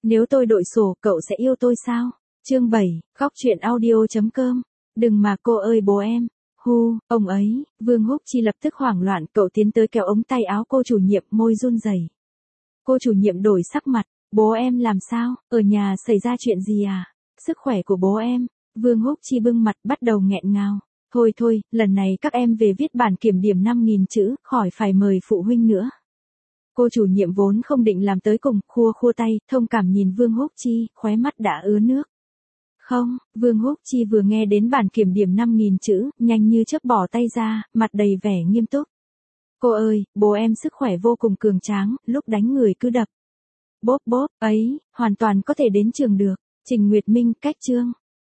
Nếu tôi đội sổ, cậu sẽ yêu tôi sao? Chương 7, khóc chuyện audio.com. Đừng mà cô ơi bố em. Ông ấy, Vương Húc Chi lập tức hoảng loạn, cậu tiến tới kéo ống tay áo cô chủ nhiệm, môi run rẩy. Cô chủ nhiệm đổi sắc mặt, bố em làm sao, ở nhà xảy ra chuyện gì à? Sức khỏe của bố em. Vương Húc Chi bưng mặt bắt đầu nghẹn ngào. Thôi, lần này các em về viết bản kiểm điểm 5.000 chữ, khỏi phải mời phụ huynh nữa. Cô chủ nhiệm vốn không định làm tới cùng, khua tay, thông cảm nhìn Vương Húc Chi, khóe mắt đã ứa nước. Không, Vương Húc Chi vừa nghe đến bản kiểm điểm 5.000 chữ, nhanh như chớp bỏ tay ra, mặt đầy vẻ nghiêm túc. Cô ơi, bố em sức khỏe vô cùng cường tráng, lúc đánh người cứ đập. Bốp, ấy, hoàn toàn có thể đến trường được. Trình Nguyệt Minh, cách chương.